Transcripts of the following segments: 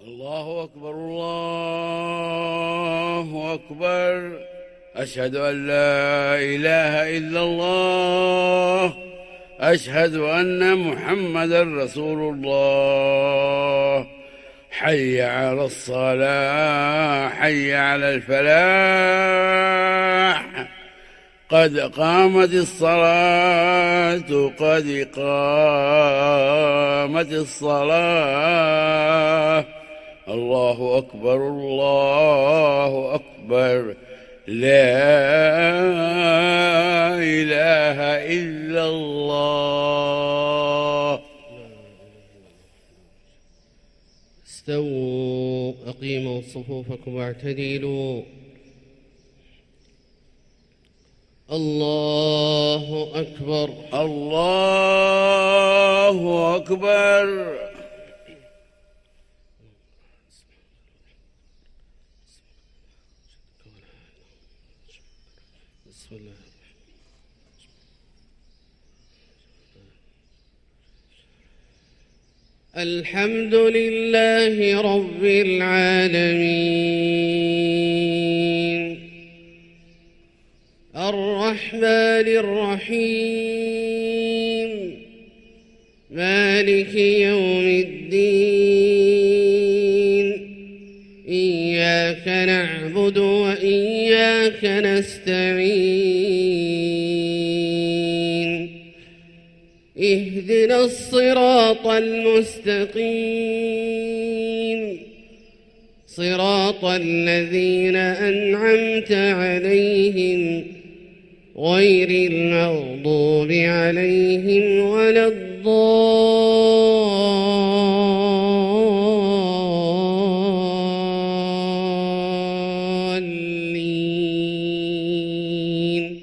الله أكبر الله أكبر. أشهد أن لا إله إلا الله. أشهد أن محمدا رسول الله. حي على الصلاة، حي على الفلاح. قد قامت الصلاة، قد قامت الصلاة. الله أكبر الله أكبر. لا إله إلا الله. استووا، أقيموا صفوفكم واعتدلوا. الله أكبر الله أكبر. بسم الله. الحمد لله رب العالمين، الرحمن الرحيم، مالك يوم الدين. إياك نعبد وإياك نستعين. اهدنا الصراط المستقيم، صراط الذين أنعمت عليهم غير المغضوب عليهم ولا الضالين.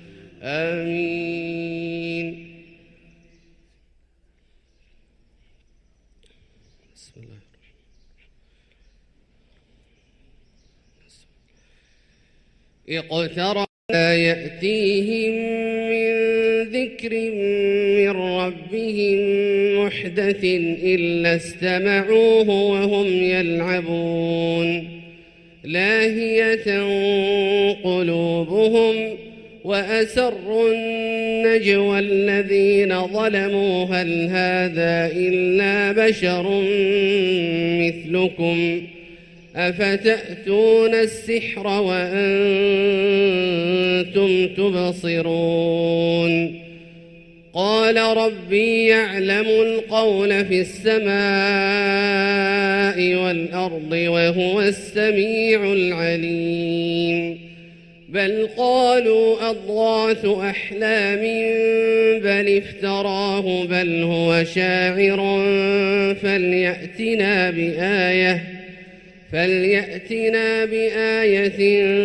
آمين. بسم الله. اقترب يأتيهم من ذكر من ربهم محدث إلا استمعوه وهم يلعبون، لاهية قلوبهم، وأسروا النجوى الذين ظلموا هل هذا إلا بشر مثلكم أفتأتون السحر وأنتم تبصرون. قال ربي يعلم القول في السماء والأرض وهو السميع العليم. بل قالوا أضغاث أحلام بل افتراه بل هو شاعر فليأتنا بآية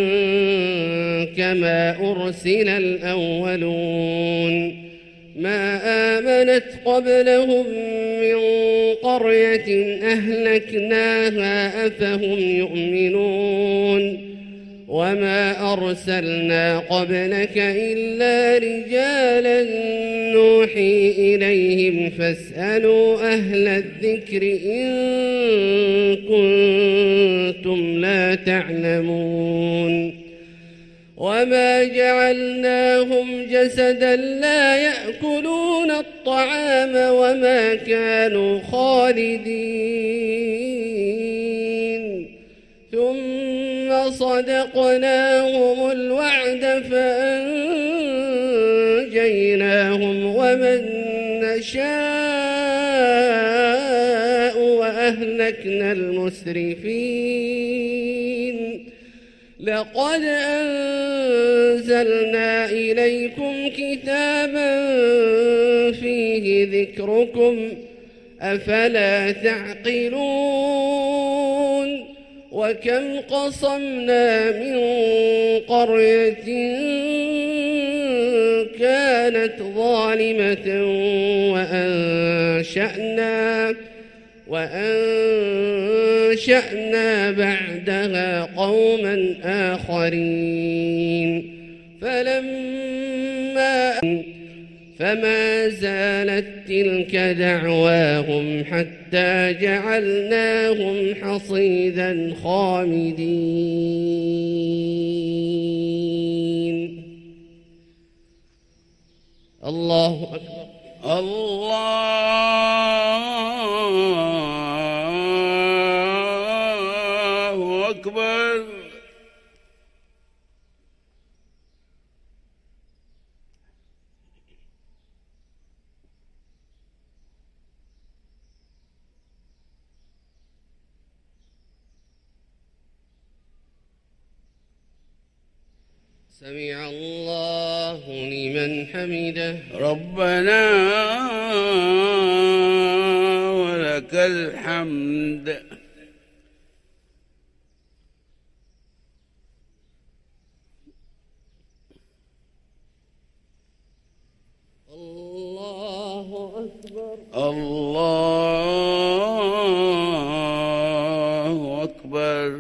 كما أرسل الأولون. ما آمنت قبلهم من قرية أهلكناها أفهم يؤمنون. وما أرسلنا قبلك إلا رجالا نوحي إليهم فاسألوا أهل الذكر إن كنتم لا تعلمون. وما جعلناهم جسدا لا يأكلون الطعام وما كانوا خالدين. ثم صدقناهم الوعد فأنجيناهم ومن نشاء وأهلكنا المسرفين. لقد أنزلنا إليكم كتابا فيه ذكركم أفلا تعقلون. وكم قصمنا من قرية كانت ظالمة وأنشأنا بعدها قوما آخرين. فما زالت تلك دعواهم حتى جعلناهم حصيدا خامدين. الله أكبر. الله أكبر. سمع الله لمن حمده. ربنا ولك الحمد. الله أكبر. الله أكبر.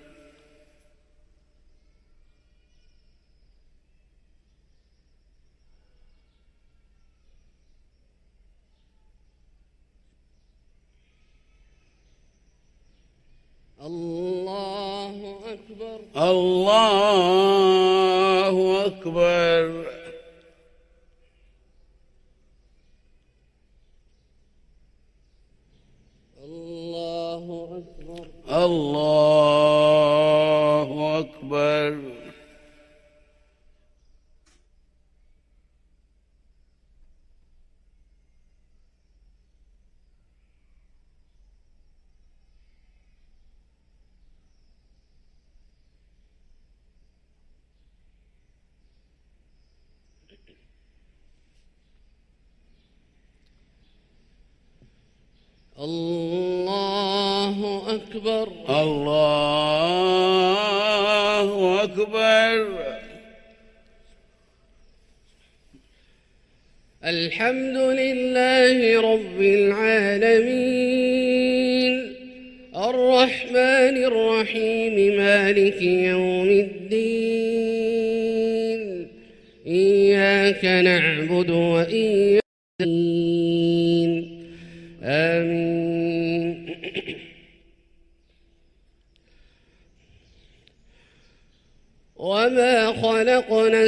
الله أكبر. الله أكبر. الله أكبر. الله أكبر. الله أكبر. الله أكبر. الحمد لله رب العالمين الرحمن الرحيم مالك يوم الدين إياك نعبد وإياك نستعين آمين. وما خلقنا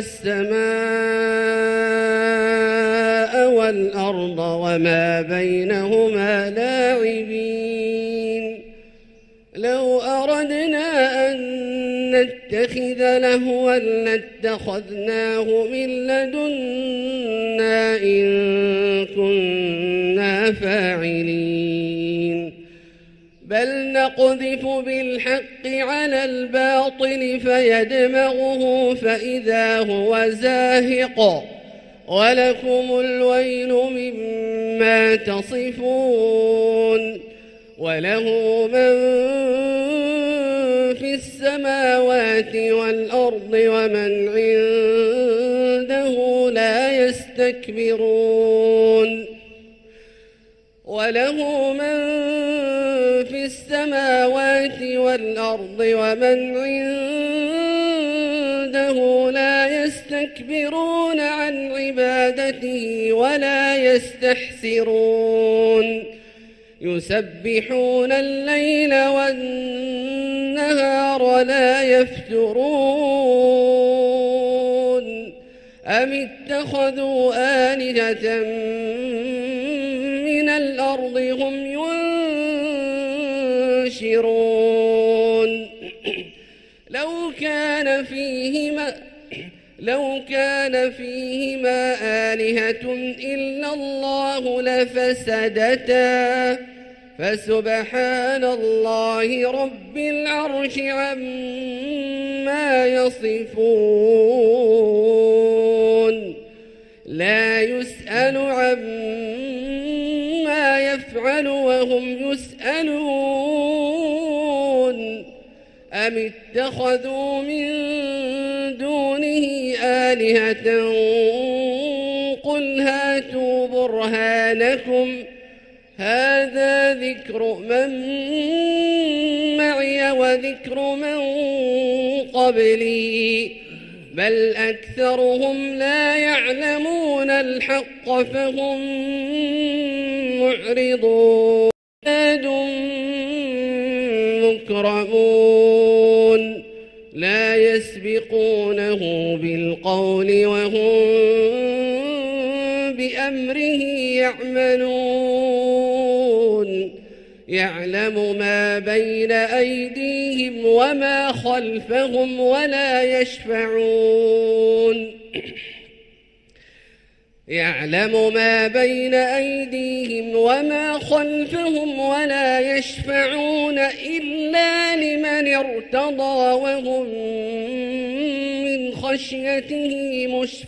السماء والأرض وما بينهما لاعبين. لو أردنا أن نتخذ لهوا لاتخذناه من لدنا إن كنا فاعلين. بل نقذف بالحق على الباطل فيدمغه فإذا هو زاهق ولكم الويل مما تصفون. وله من في السماوات والأرض ومن عنده لا يستكبرون. وله من في السماوات والأرض ومن عنده لا يستكبرون عن عبادته ولا يستحسرون. يسبحون الليل والنهار لا يفترون. أم اتخذوا آلهة من الأرض هم ينشرون. لو كان فيهما آلهة إلا الله لفسدتا فسبحان الله رب العرش عما يصفون. لا يسأل عما يفعل وهم يسألون. أم اتخذوا من دونه آلهة قل هاتوا برهانكم هذا ذكر من معي وذكر من قبلي بل أكثرهم لا يعلمون الحق فهم معرضون عباد مكرمون لا يسبقونه بالقول وهم بأمره يعملون يعلم ما بين أيديهم وما خلفهم ولا يشفعون يعلم ما بين أيديهم وما خلفهم ولا يشفعون إلا لمن ارتضى وهم من خشيته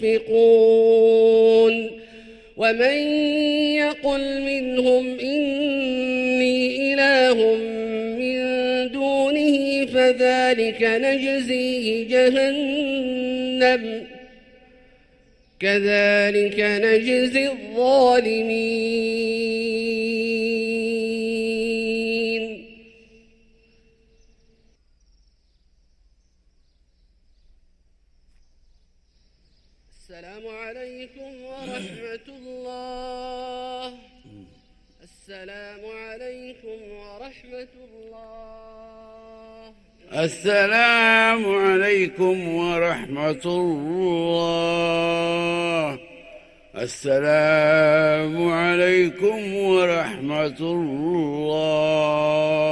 مشفقون ومن يقل منهم إني إله من دونه فذلك نجزيه جهنم كذلك نجزي الظالمين السلام عليكم ورحمة الله السلام عليكم ورحمة الله السلام عليكم ورحمة الله السلام عليكم ورحمة الله